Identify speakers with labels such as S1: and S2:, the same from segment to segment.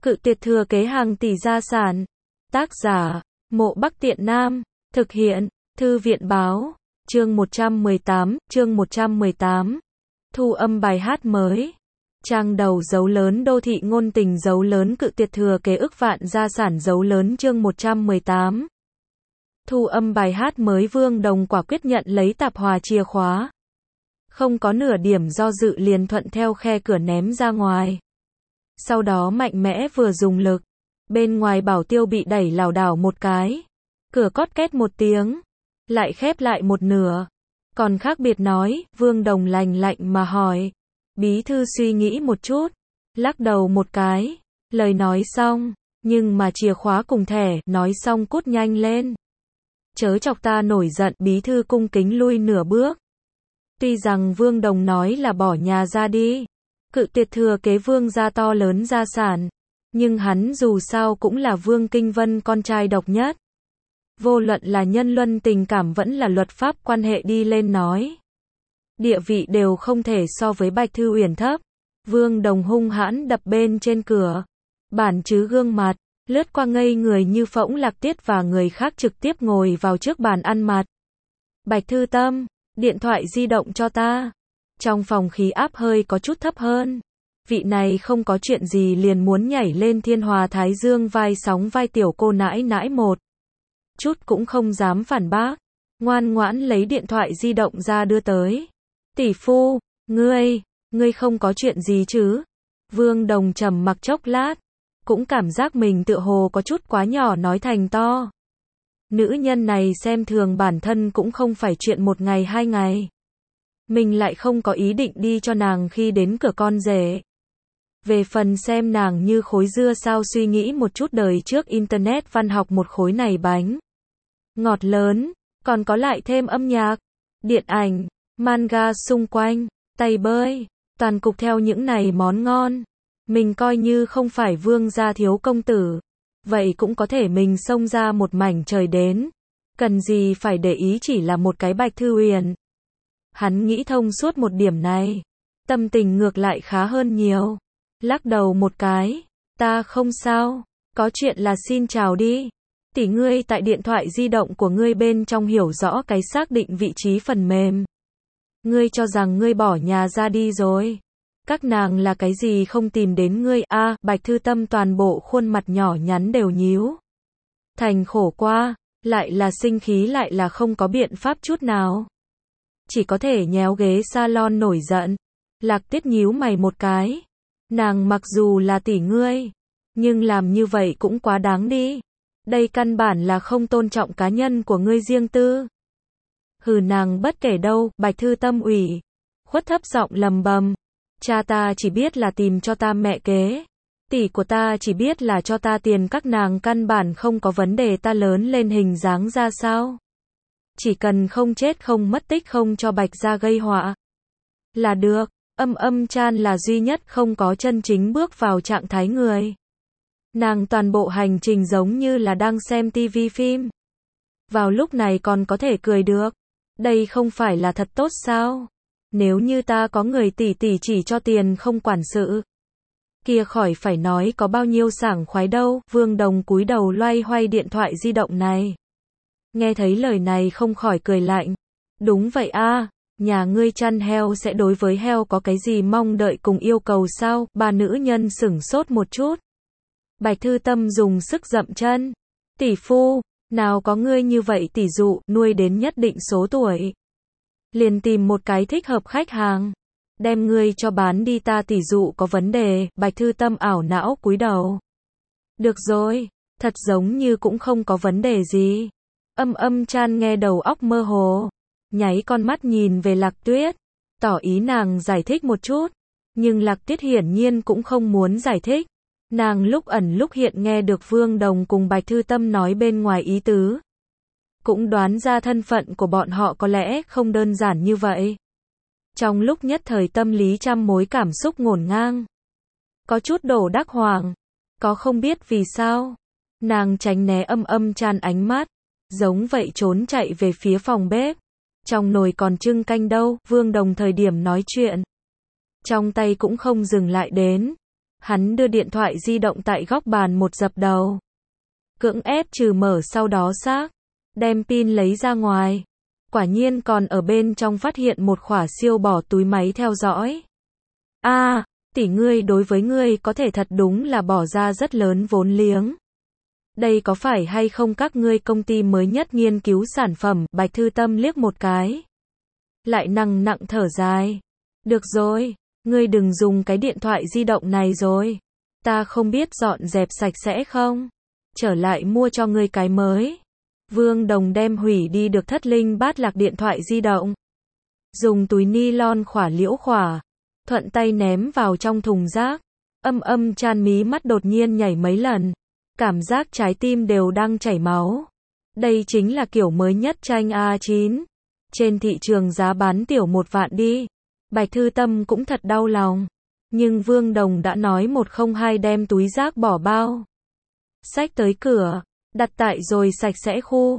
S1: Cự tuyệt thừa kế hàng tỷ gia sản. Tác giả, Mộ Bắc Tiện Nam. Thực hiện, Thư viện báo. Chương 118. Thu âm bài hát mới. Trang đầu dấu lớn đô thị ngôn tình dấu lớn cự tuyệt thừa kế ức vạn gia sản dấu lớn chương 118. Thu âm bài hát mới Vương Đồng quả quyết nhận lấy tạp hòa chìa khóa. Không có nửa điểm do dự liền thuận theo khe cửa ném ra ngoài. Sau đó mạnh mẽ vừa dùng lực. Bên ngoài bảo tiêu bị đẩy lảo đảo một cái. Cửa cót két một tiếng. Lại khép lại một nửa. Còn khác biệt nói, Vương Đồng lành lạnh mà hỏi. Bí thư suy nghĩ một chút. Lắc đầu một cái. Lời nói xong. Nhưng mà chìa khóa cùng thẻ, nói xong cút nhanh lên. Chớ chọc ta nổi giận, bí thư cung kính lui nửa bước. Tuy rằng Vương Đồng nói là bỏ nhà ra đi. Cự tuyệt thừa kế Vương gia to lớn gia sản. Nhưng hắn dù sao cũng là Vương Kinh Vân con trai độc nhất. Vô luận là nhân luân tình cảm vẫn là luật pháp quan hệ đi lên nói. Địa vị đều không thể so với Bạch Thư Uyển thấp. Vương Đồng hung hãn đập bên trên cửa. Bản chứ gương mặt, lướt qua ngây người như phỗng Lạc Tiết và người khác trực tiếp ngồi vào trước bàn ăn mặt. Bạch Thư Tâm, điện thoại di động cho ta. Trong phòng khí áp hơi có chút thấp hơn. Vị này không có chuyện gì liền muốn nhảy lên Thiên Hòa Thái Dương vai sóng vai tiểu cô nãi nãi một. Chút cũng không dám phản bác. Ngoan ngoãn lấy điện thoại di động ra đưa tới. Tỷ phu, ngươi không có chuyện gì chứ? Vương Đồng trầm mặc chốc lát. Cũng cảm giác mình tựa hồ có chút quá nhỏ nói thành to. Nữ nhân này xem thường bản thân cũng không phải chuyện một ngày hai ngày. Mình lại không có ý định đi cho nàng khi đến cửa con rể. Về phần xem nàng như khối dưa sao suy nghĩ một chút đời trước internet văn học một khối này bánh. Ngọt lớn, còn có lại thêm âm nhạc, điện ảnh, manga xung quanh, tay bơi, toàn cục theo những này món ngon. Mình coi như không phải Vương gia thiếu công tử. Vậy cũng có thể mình xông ra một mảnh trời đến. Cần gì phải để ý chỉ là một cái Bạch Thư Uyển. Hắn nghĩ thông suốt một điểm này. Tâm tình ngược lại khá hơn nhiều. Lắc đầu một cái. Ta không sao. Có chuyện là xin chào đi. Tỷ ngươi tại điện thoại di động của ngươi bên trong hiểu rõ cái xác định vị trí phần mềm. Ngươi cho rằng ngươi bỏ nhà ra đi rồi. Các nàng là cái gì không tìm đến ngươi a? Bạch Thư Tâm toàn bộ khuôn mặt nhỏ nhắn đều nhíu. Thành khổ qua, lại là sinh khí lại là không có biện pháp chút nào. Chỉ có thể nhéo ghế salon nổi giận. Lạc Tiết nhíu mày một cái. Nàng mặc dù là tỷ ngươi, nhưng làm như vậy cũng quá đáng đi. Đây căn bản là không tôn trọng cá nhân của ngươi riêng tư. Hừ nàng bất kể đâu, Bạch Thư Tâm ủy khuất thấp giọng lầm bầm. Cha ta chỉ biết là tìm cho ta mẹ kế. Tỷ của ta chỉ biết là cho ta tiền các nàng căn bản không có vấn đề ta lớn lên hình dáng ra sao. Chỉ cần không chết không mất tích không cho Bạch gia gây họa. Là được, Chan là duy nhất không có chân chính bước vào trạng thái người. Nàng toàn bộ hành trình giống như là đang xem tivi phim. Vào lúc này còn có thể cười được. Đây không phải là thật tốt sao? Nếu như ta có người tỷ tỷ chỉ cho tiền không quản sự. Kia khỏi phải nói có bao nhiêu sảng khoái đâu. Vương Đồng cúi đầu loay hoay điện thoại di động này. Nghe thấy lời này không khỏi cười lạnh. Đúng vậy a, nhà ngươi chăn heo sẽ đối với heo có cái gì mong đợi cùng yêu cầu sao? Ba nữ nhân sửng sốt một chút. Bạch Thư Tâm dùng sức dậm chân. Tỷ phu, nào có ngươi như vậy tỷ dụ, nuôi đến nhất định số tuổi. Liền tìm một cái thích hợp khách hàng. Đem ngươi cho bán đi ta tỷ dụ có vấn đề. Bạch Thư Tâm ảo não cúi đầu. Được rồi, thật giống như cũng không có vấn đề gì. Chan nghe đầu óc mơ hồ. Nháy con mắt nhìn về Lạc Tuyết. Tỏ ý nàng giải thích một chút. Nhưng Lạc Tuyết hiển nhiên cũng không muốn giải thích. Nàng lúc ẩn lúc hiện nghe được Vương Đồng cùng Bạch Thư Tâm nói bên ngoài ý tứ. Cũng đoán ra thân phận của bọn họ có lẽ không đơn giản như vậy. Trong lúc nhất thời tâm lý trăm mối cảm xúc ngổn ngang. Có chút đổ đắc hoàng. Có không biết vì sao. Nàng tránh né Chan ánh mắt. Giống vậy trốn chạy về phía phòng bếp. Trong nồi còn trưng canh đâu. Vương Đồng thời điểm nói chuyện. Trong tay cũng không dừng lại đến. Hắn đưa điện thoại di động tại góc bàn một dập đầu. Cưỡng ép trừ mở sau đó xác. Đem pin lấy ra ngoài. Quả nhiên còn ở bên trong phát hiện một khỏa siêu bỏ túi máy theo dõi. Tỷ ngươi đối với ngươi có thể thật đúng là bỏ ra rất lớn vốn liếng. Đây có phải hay không các ngươi công ty mới nhất nghiên cứu sản phẩm, Bạch Thư Tâm liếc một cái. Lại nặng nặng thở dài. Được rồi, ngươi đừng dùng cái điện thoại di động này rồi. Ta không biết dọn dẹp sạch sẽ không? Trở lại mua cho ngươi cái mới. Vương Đồng đem hủy đi được thất linh bát lạc điện thoại di động. Dùng túi ni lon khỏa liễu khỏa. Thuận tay ném vào trong thùng rác. Chan mí mắt đột nhiên nhảy mấy lần. Cảm giác trái tim đều đang chảy máu. Đây chính là kiểu mới nhất tranh A9. Trên thị trường giá bán tiểu 1 vạn đi. Bạch Thư Tâm cũng thật đau lòng. Nhưng Vương Đồng đã nói 102 đem túi rác bỏ bao. Xách tới cửa. Đặt tại rồi sạch sẽ khu.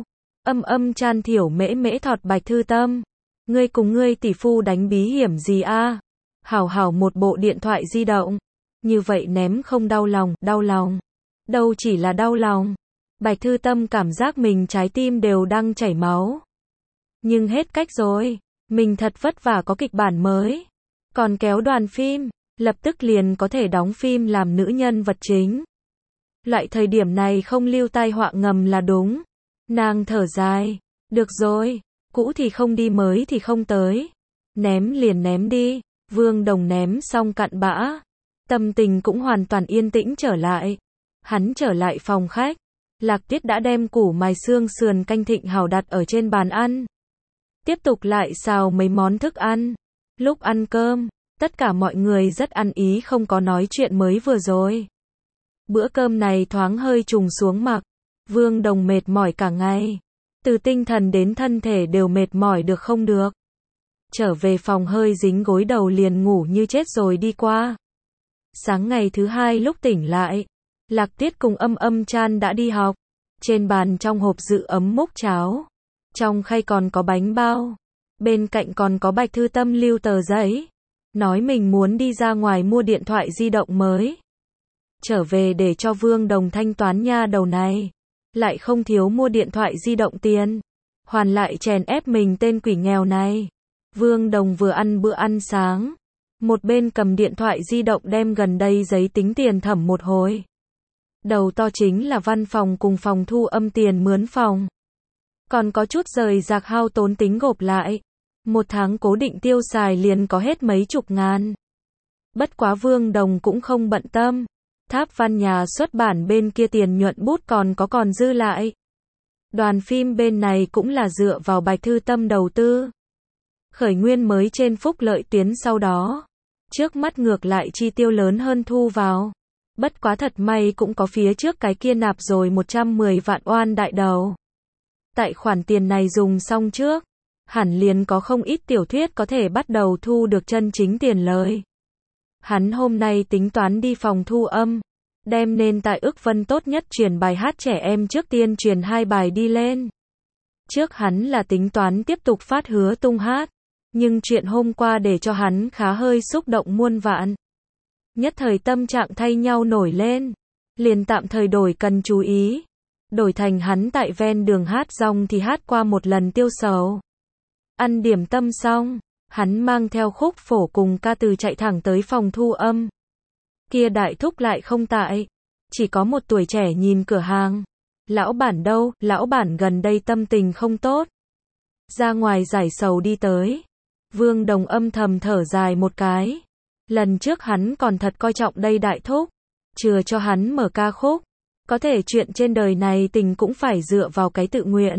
S1: Chan thiểu mễ thọt Bạch Thư Tâm. Ngươi cùng ngươi tỷ phu đánh bí hiểm gì a? Hảo một bộ điện thoại di động. Như vậy ném không đau lòng. Đâu chỉ là đau lòng. Bạch Thư Tâm cảm giác mình trái tim đều đang chảy máu. Nhưng hết cách rồi. Mình thật vất vả có kịch bản mới. Còn kéo đoàn phim. Lập tức liền có thể đóng phim làm nữ nhân vật chính. Loại thời điểm này không lưu tai họa ngầm là đúng. Nàng thở dài. Được rồi. Cũ thì không đi mới thì không tới. Ném liền ném đi. Vương Đồng ném xong cặn bã. Tâm tình cũng hoàn toàn yên tĩnh trở lại. Hắn trở lại phòng khách. Lạc Tiết đã đem củ mài xương sườn canh thịnh hào đặt ở trên bàn ăn. Tiếp tục lại xào mấy món thức ăn. Lúc ăn cơm, tất cả mọi người rất ăn ý không có nói chuyện mới vừa rồi. Bữa cơm này thoáng hơi trùng xuống mặc. Vương Đồng mệt mỏi cả ngày. Từ tinh thần đến thân thể đều mệt mỏi được không được. Trở về phòng hơi dính gối đầu liền ngủ như chết rồi đi qua. Sáng ngày thứ hai lúc tỉnh lại, Lạc Tiết cùng Chan đã đi học. Trên bàn trong hộp dự ấm múc cháo. Trong khay còn có bánh bao. Bên cạnh còn có Bạch Thư Tâm lưu tờ giấy. Nói mình muốn đi ra ngoài mua điện thoại di động mới. Trở về để cho Vương Đồng thanh toán nha đầu này. Lại không thiếu mua điện thoại di động tiền. Hoàn lại chèn ép mình tên quỷ nghèo này. Vương Đồng vừa ăn bữa ăn sáng. Một bên cầm điện thoại di động đem gần đây giấy tính tiền thẩm một hồi. Đầu to chính là văn phòng cùng phòng thu âm tiền mướn phòng. Còn có chút rời rạc hao tốn tính gộp lại. Một tháng cố định tiêu xài liền có hết mấy chục ngàn. Bất quá Vương Đồng cũng không bận tâm. Tháp Văn nhà xuất bản bên kia tiền nhuận bút còn dư lại. Đoàn phim bên này cũng là dựa vào Bạch Thư Tâm đầu tư. Khởi nguyên mới trên phúc lợi tuyến sau đó. Trước mắt ngược lại chi tiêu lớn hơn thu vào. Bất quá thật may cũng có phía trước cái kia nạp rồi 110 vạn oan đại đầu. Tại khoản tiền này dùng xong trước, hẳn liền có không ít tiểu thuyết có thể bắt đầu thu được chân chính tiền lời. Hắn hôm nay tính toán đi phòng thu âm, đem nên tại Ước Vân tốt nhất truyền bài hát trẻ em trước tiên truyền 2 bài đi lên. Trước hắn là tính toán tiếp tục phát Hứa Tung hát, nhưng chuyện hôm qua để cho hắn khá hơi xúc động muôn vạn. Nhất thời tâm trạng thay nhau nổi lên, liền tạm thời đổi cần chú ý. Đổi thành hắn tại ven đường hát rong thì hát qua một lần tiêu sầu. Ăn điểm tâm xong, hắn mang theo khúc phổ cùng ca từ chạy thẳng tới phòng thu âm. Kia đại thúc lại không tại, chỉ có một tuổi trẻ nhìn cửa hàng. Lão bản đâu, lão bản gần đây tâm tình không tốt. Ra ngoài giải sầu đi tới. Vương Đồng âm thầm thở dài một cái. Lần trước hắn còn thật coi trọng đây đại thúc. Chừa cho hắn mở ca khúc. Có thể chuyện trên đời này tình cũng phải dựa vào cái tự nguyện.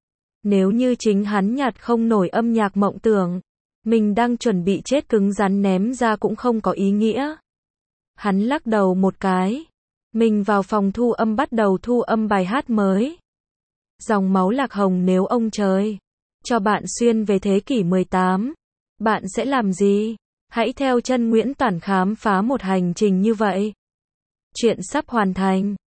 S1: Nếu như chính hắn nhặt không nổi âm nhạc mộng tưởng, mình đang chuẩn bị chết cứng rắn ném ra cũng không có ý nghĩa. Hắn lắc đầu một cái. Mình vào phòng thu âm bắt đầu thu âm bài hát mới. Dòng máu lạc hồng nếu ông trời cho bạn xuyên về thế kỷ 18, bạn sẽ làm gì? Hãy theo chân Nguyễn Toản khám phá một hành trình như vậy. Chuyện sắp hoàn thành.